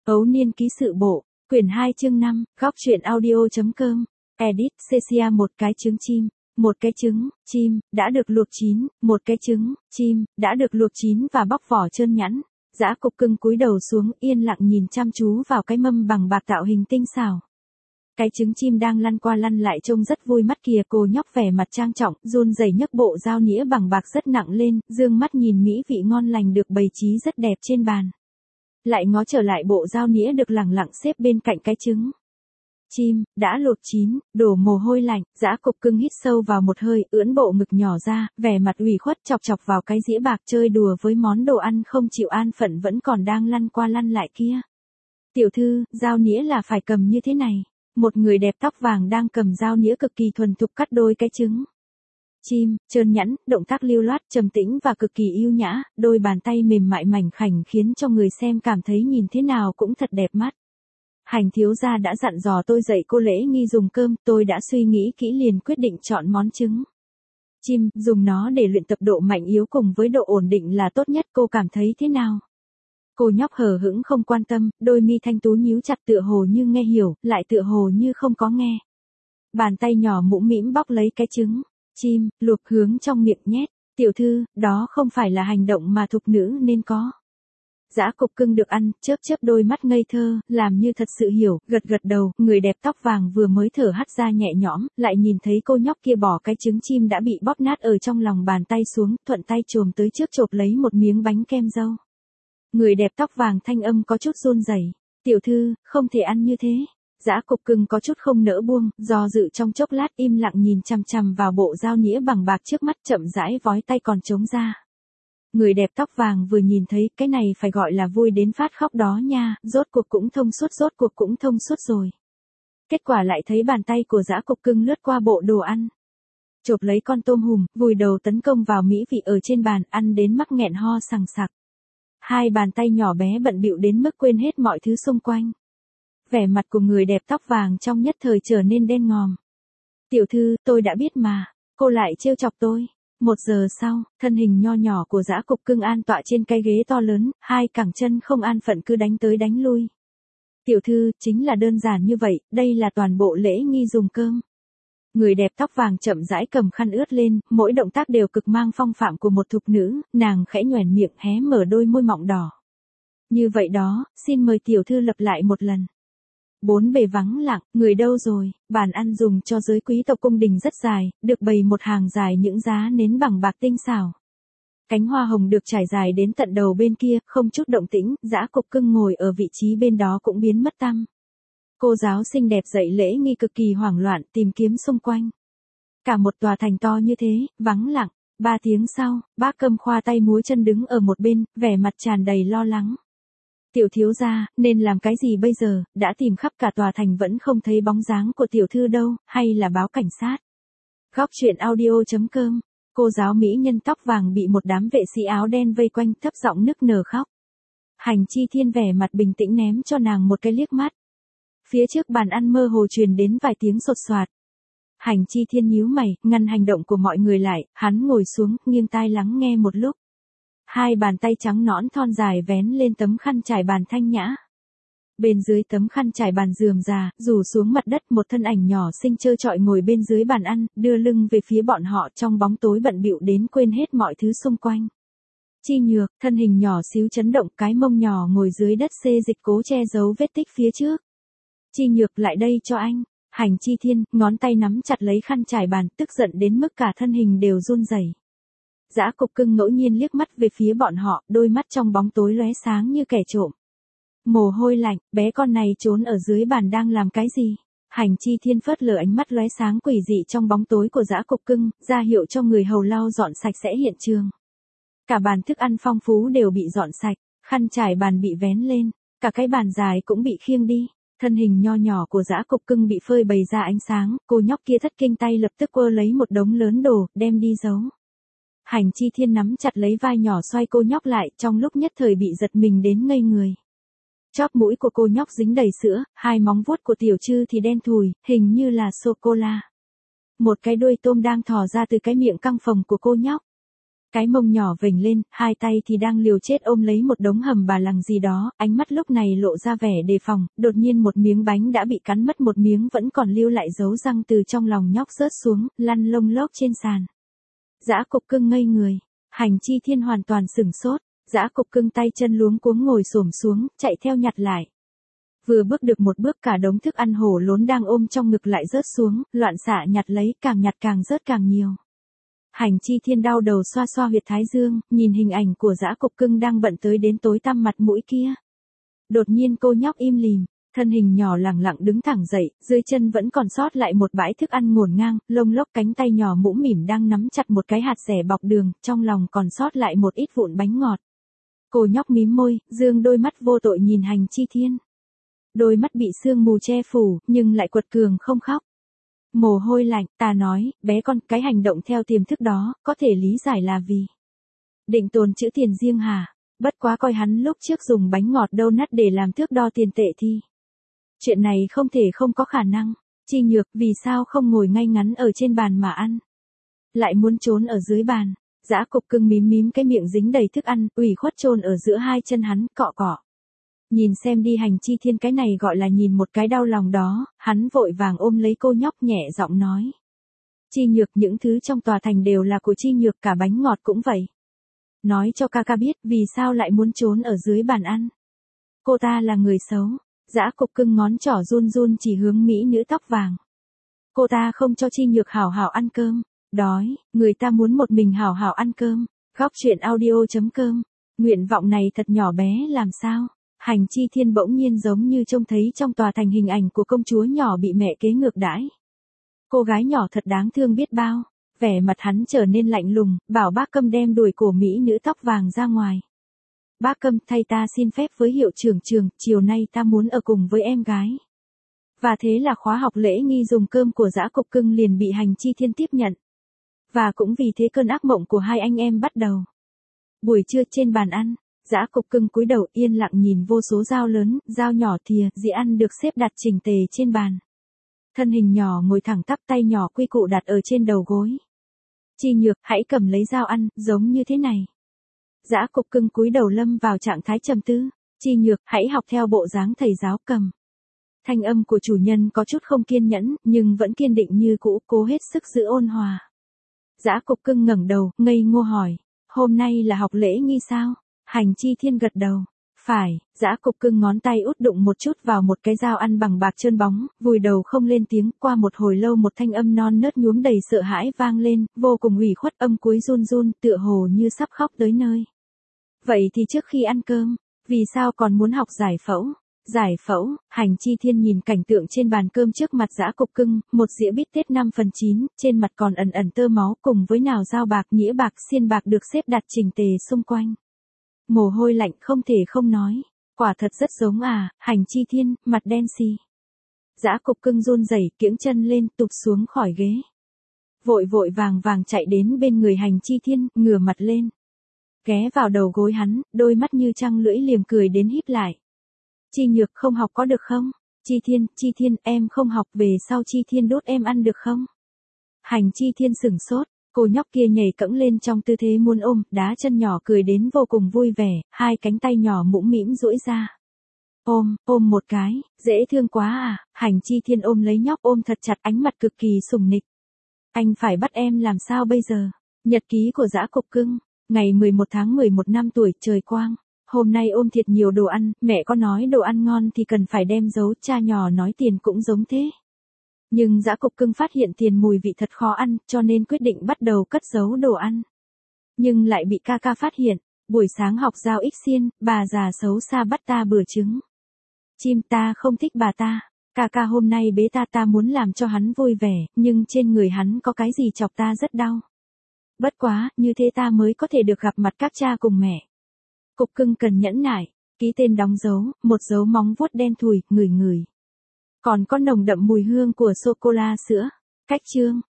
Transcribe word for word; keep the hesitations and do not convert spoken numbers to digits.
Ấu Niên ký sự bộ, quyển hai chương năm, góc truyện audio.com, edit, Cecia một cái trứng chim, một cái trứng, chim, đã được luộc chín, một cái trứng, chim, đã được luộc chín và bóc vỏ trơn nhẵn. Dã Cục Cưng cúi đầu xuống yên lặng nhìn chăm chú vào cái mâm bằng bạc tạo hình tinh xảo. Cái trứng chim đang lăn qua lăn lại trông rất vui mắt kìa, cô nhóc vẻ mặt trang trọng, run rẩy nhấc bộ dao nĩa bằng bạc rất nặng lên, dương mắt nhìn mỹ vị ngon lành được bày trí rất đẹp trên bàn. Lại ngó trở lại bộ dao nĩa được lẳng lặng xếp bên cạnh cái trứng chim, đã luộc chín, đổ mồ hôi lạnh. Dã Cục Cưng hít sâu vào một hơi, ưỡn bộ ngực nhỏ ra, vẻ mặt ủy khuất chọc chọc vào cái dĩa bạc chơi đùa với món đồ ăn không chịu an phận vẫn còn đang lăn qua lăn lại kia. Tiểu thư, dao nĩa là phải cầm như thế này. Một người đẹp tóc vàng đang cầm dao nĩa cực kỳ thuần thục cắt đôi cái trứng chim, trơn nhẵn, động tác lưu loát, trầm tĩnh và cực kỳ yêu nhã, đôi bàn tay mềm mại mảnh khảnh khiến cho người xem cảm thấy nhìn thế nào cũng thật đẹp mắt. Hành thiếu gia đã dặn dò tôi dạy cô lễ nghi dùng cơm, tôi đã suy nghĩ kỹ liền quyết định chọn món trứng chim, dùng nó để luyện tập độ mạnh yếu cùng với độ ổn định là tốt nhất, cô cảm thấy thế nào? Cô nhóc hờ hững không quan tâm, đôi mi thanh tú nhíu chặt tựa hồ như nghe hiểu, lại tựa hồ như không có nghe. Bàn tay nhỏ mũm mĩm bóc lấy cái trứng chim, luộc hướng trong miệng nhét. Tiểu thư, đó không phải là hành động mà thục nữ nên có. Dã Cục Cưng được ăn, chớp chớp đôi mắt ngây thơ, làm như thật sự hiểu, gật gật đầu, người đẹp tóc vàng vừa mới thở hắt ra nhẹ nhõm, lại nhìn thấy cô nhóc kia bỏ cái trứng chim đã bị bóp nát ở trong lòng bàn tay xuống, thuận tay chồm tới trước chộp lấy một miếng bánh kem dâu. Người đẹp tóc vàng thanh âm có chút run rẩy. Tiểu thư, không thể ăn như thế. Dã Cục Cưng có chút không nỡ buông, do dự trong chốc lát im lặng nhìn chằm chằm vào bộ dao nĩa bằng bạc trước mắt chậm rãi vói tay còn trống ra. Người đẹp tóc vàng vừa nhìn thấy cái này phải gọi là vui đến phát khóc đó nha, rốt cuộc cũng thông suốt rốt cuộc cũng thông suốt rồi. Kết quả lại thấy bàn tay của Dã Cục Cưng lướt qua bộ đồ ăn. Chộp lấy con tôm hùm, vùi đầu tấn công vào mỹ vị ở trên bàn, ăn đến mắc nghẹn ho sằng sặc. Hai bàn tay nhỏ bé bận bịu đến mức quên hết mọi thứ xung quanh. Vẻ mặt của người đẹp tóc vàng trong nhất thời trở nên đen ngòm. Tiểu thư, tôi đã biết mà, cô lại trêu chọc tôi. Một giờ sau, thân hình nho nhỏ của Dã Cục Cưng an tọa trên cái ghế to lớn, hai cẳng chân không an phận cứ đánh tới đánh lui. Tiểu thư, chính là đơn giản như vậy, đây là toàn bộ lễ nghi dùng cơm. Người đẹp tóc vàng chậm rãi cầm khăn ướt lên, mỗi động tác đều cực mang phong phạm của một thục nữ, nàng khẽ nhoẻn miệng hé mở đôi môi mọng đỏ. Như vậy đó, xin mời tiểu thư lặp lại một lần. Bốn bề vắng lặng, người đâu rồi? Bàn ăn dùng cho giới quý tộc cung đình rất dài, được bày một hàng dài những giá nến bằng bạc tinh xảo. Cánh hoa hồng được trải dài đến tận đầu bên kia, không chút động tĩnh, Dã Cục Cưng ngồi ở vị trí bên đó cũng biến mất tăm. Cô giáo xinh đẹp dạy lễ nghi cực kỳ hoảng loạn, tìm kiếm xung quanh. Cả một tòa thành to như thế, vắng lặng. Ba tiếng sau, bác Câm khoa tay múa chân đứng ở một bên, vẻ mặt tràn đầy lo lắng. Tiểu thiếu gia, nên làm cái gì bây giờ, đã tìm khắp cả tòa thành vẫn không thấy bóng dáng của tiểu thư đâu, hay là báo cảnh sát. Góc truyện audio.com, cô giáo mỹ nhân tóc vàng bị một đám vệ sĩ áo đen vây quanh thấp giọng nức nở khóc. Hành Chi Thiên vẻ mặt bình tĩnh ném cho nàng một cái liếc mắt. Phía trước bàn ăn mơ hồ truyền đến vài tiếng sột soạt. Hành Chi Thiên nhíu mày, ngăn hành động của mọi người lại, hắn ngồi xuống, nghiêng tai lắng nghe một lúc. Hai bàn tay trắng nõn thon dài vén lên tấm khăn trải bàn thanh nhã. Bên dưới tấm khăn trải bàn rườm rà, rủ xuống mặt đất một thân ảnh nhỏ xinh trơ trọi ngồi bên dưới bàn ăn, đưa lưng về phía bọn họ trong bóng tối bận bịu đến quên hết mọi thứ xung quanh. Chi Nhược, thân hình nhỏ xíu chấn động, cái mông nhỏ ngồi dưới đất xê dịch cố che giấu vết tích phía trước. Chi Nhược, lại đây cho anh. Hành Chi Thiên, ngón tay nắm chặt lấy khăn trải bàn, tức giận đến mức cả thân hình đều run rẩy. Dã Cục Cưng ngẫu nhiên liếc mắt về phía bọn họ, đôi mắt trong bóng tối lóe sáng như kẻ trộm. Mồ hôi lạnh, bé con này trốn ở dưới bàn đang làm cái gì? Hành Chi Thiên phớt lờ ánh mắt lóe sáng quỷ dị trong bóng tối của Dã Cục Cưng, ra hiệu cho người hầu lau dọn sạch sẽ hiện trường. Cả bàn thức ăn phong phú đều bị dọn sạch, khăn trải bàn bị vén lên, cả cái bàn dài cũng bị khiêng đi. Thân hình nho nhỏ của Dã Cục Cưng bị phơi bày ra ánh sáng, cô nhóc kia thất kinh tay lập tức quơ lấy một đống lớn đồ, đem đi giấu. Hành Chi Thiên nắm chặt lấy vai nhỏ xoay cô nhóc lại, trong lúc nhất thời bị giật mình đến ngây người. Chóp mũi của cô nhóc dính đầy sữa, hai móng vuốt của tiểu trư thì đen thùi, hình như là sô-cô-la. Một cái đuôi tôm đang thò ra từ cái miệng căng phồng của cô nhóc. Cái mông nhỏ vểnh lên, hai tay thì đang liều chết ôm lấy một đống hầm bà lằng gì đó, ánh mắt lúc này lộ ra vẻ đề phòng, đột nhiên một miếng bánh đã bị cắn mất một miếng vẫn còn lưu lại dấu răng từ trong lòng nhóc rớt xuống, lăn lông lốc trên sàn. Dã Cục Cưng ngây người, Hành Chi Thiên hoàn toàn sửng sốt, Dã Cục Cưng tay chân luống cuống ngồi xổm xuống, chạy theo nhặt lại. Vừa bước được một bước cả đống thức ăn hổ lốn đang ôm trong ngực lại rớt xuống, loạn xạ nhặt lấy, càng nhặt càng rớt càng nhiều. Hành Chi Thiên đau đầu xoa xoa huyệt thái dương, nhìn hình ảnh của Dã Cục Cưng đang bận tới đến tối tăm mặt mũi kia. Đột nhiên cô nhóc im lìm, thân hình nhỏ lẳng lặng đứng thẳng dậy, dưới chân vẫn còn sót lại một bãi thức ăn ngổn ngang, lông lốc cánh tay nhỏ mũm mỉm đang nắm chặt một cái hạt dẻ bọc đường, trong lòng còn sót lại một ít vụn bánh ngọt. Cô nhóc mím môi, dương đôi mắt vô tội nhìn Hành Chi Thiên. Đôi mắt bị sương mù che phủ, nhưng lại quật cường không khóc. Mồ hôi lạnh, ta nói, bé con, cái hành động theo tiềm thức đó, có thể lý giải là vì định tồn chữ tiền riêng hả? Bất quá coi hắn lúc trước dùng bánh ngọt donut để làm thước đo tiền tệ thì chuyện này không thể không có khả năng. Chi Nhược, vì sao không ngồi ngay ngắn ở trên bàn mà ăn? Lại muốn trốn ở dưới bàn. Dã Cục Cưng mím mím cái miệng dính đầy thức ăn, ủy khuất chôn ở giữa hai chân hắn, cọ cọ. Nhìn xem đi Hành Chi Thiên, cái này gọi là nhìn một cái đau lòng đó, hắn vội vàng ôm lấy cô nhóc nhẹ giọng nói. Chi Nhược, những thứ trong tòa thành đều là của Chi Nhược, cả bánh ngọt cũng vậy. Nói cho ca ca biết vì sao lại muốn trốn ở dưới bàn ăn. Cô ta là người xấu. Dã Cục Cưng ngón trỏ run run chỉ hướng mỹ nữ tóc vàng. Cô ta không cho Chi Nhược hảo hảo ăn cơm. Đói, người ta muốn một mình hảo hảo ăn cơm. Góc truyện audio chấm com. Nguyện vọng này thật nhỏ bé làm sao? Hành Chi Thiên bỗng nhiên giống như trông thấy trong tòa thành hình ảnh của công chúa nhỏ bị mẹ kế ngược đãi. Cô gái nhỏ thật đáng thương biết bao. Vẻ mặt hắn trở nên lạnh lùng, bảo bác Câm đem đuổi cổ mỹ nữ tóc vàng ra ngoài. Bác Câm, thay ta xin phép với hiệu trưởng trường, chiều nay ta muốn ở cùng với em gái. Và thế là khóa học lễ nghi dùng cơm của Dã Cục Cưng liền bị Hành Chi Thiên tiếp nhận. Và cũng vì thế cơn ác mộng của hai anh em bắt đầu. Buổi trưa trên bàn ăn, Dã Cục Cưng cúi đầu yên lặng nhìn vô số dao lớn, dao nhỏ, thìa, dĩa ăn được xếp đặt chỉnh tề trên bàn. Thân hình nhỏ ngồi thẳng tắp, tay nhỏ quy củ đặt ở trên đầu gối. Chi Nhược, hãy cầm lấy dao ăn, giống như thế này. Dã Cục Cưng cúi đầu lâm vào trạng thái trầm tư. Chi Nhược, hãy học theo bộ dáng thầy giáo cầm. Thanh âm của chủ nhân có chút không kiên nhẫn, nhưng vẫn kiên định như cũ, cố hết sức giữ ôn hòa. Dã Cục Cưng ngẩng đầu, ngây ngô hỏi. Hôm nay là học lễ nghi sao? Hành Chi Thiên gật đầu. Phải. Dã Cục Cưng ngón tay út đụng một chút vào một cái dao ăn bằng bạc trơn bóng, vùi đầu không lên tiếng. Qua một hồi lâu một thanh âm non nớt nhuốm đầy sợ hãi vang lên, vô cùng ủy khuất, âm cuối run run, tựa hồ như sắp khóc tới nơi. Vậy thì trước khi ăn cơm, vì sao còn muốn học giải phẫu? Giải phẫu? Hành Chi Thiên nhìn cảnh tượng trên bàn cơm trước mặt Dã Cục Cưng, một dĩa bít tết năm phần chín, trên mặt còn ẩn ẩn tơ máu cùng với nào dao bạc, nĩa bạc, xiên bạc được xếp đặt chỉnh tề xung quanh. Mồ hôi lạnh không thể không nói. Quả thật rất giống à, Hành Chi Thiên, mặt đen xì. Dã Cục Cưng run rẩy, kiễng chân lên, tụt xuống khỏi ghế. Vội vội vàng vàng chạy đến bên người Hành Chi Thiên, ngửa mặt lên. Ghé vào đầu gối hắn, đôi mắt như trăng lưỡi liềm cười đến híp lại. Chi Nhược, không học có được không? Chi Thiên, Chi Thiên, em không học, về sau Chi Thiên đút em ăn được không? Hành Chi Thiên sửng sốt, cô nhóc kia nhảy cẫng lên trong tư thế muốn ôm, đá chân nhỏ cười đến vô cùng vui vẻ, hai cánh tay nhỏ mũm mĩm duỗi ra. Ôm, ôm một cái, dễ thương quá à, Hành Chi Thiên ôm lấy nhóc ôm thật chặt, ánh mặt cực kỳ sủng nịch. Anh phải bắt em làm sao bây giờ? Nhật ký của Dã Cục Cưng. Ngày mười một tháng mười một năm tuổi, trời quang. Hôm nay ôm thiệt nhiều đồ ăn, mẹ có nói đồ ăn ngon thì cần phải đem giấu, cha nhỏ nói tiền cũng giống thế. Nhưng Dã Cục Cưng phát hiện tiền mùi vị thật khó ăn, cho nên quyết định bắt đầu cất giấu đồ ăn. Nhưng lại bị ca ca phát hiện, buổi sáng học giao ích xiên, bà già xấu xa bắt ta bừa trứng. Chim, ta không thích bà ta. Ca ca hôm nay bế ta, ta muốn làm cho hắn vui vẻ, nhưng trên người hắn có cái gì chọc ta rất đau. Bất quá, như thế ta mới có thể được gặp mặt các cha cùng mẹ. Cục Cưng cần nhẫn nại, ký tên đóng dấu, một dấu móng vuốt đen thùi, ngửi ngửi. Còn có nồng đậm mùi hương của sô-cô-la sữa. Cách chương.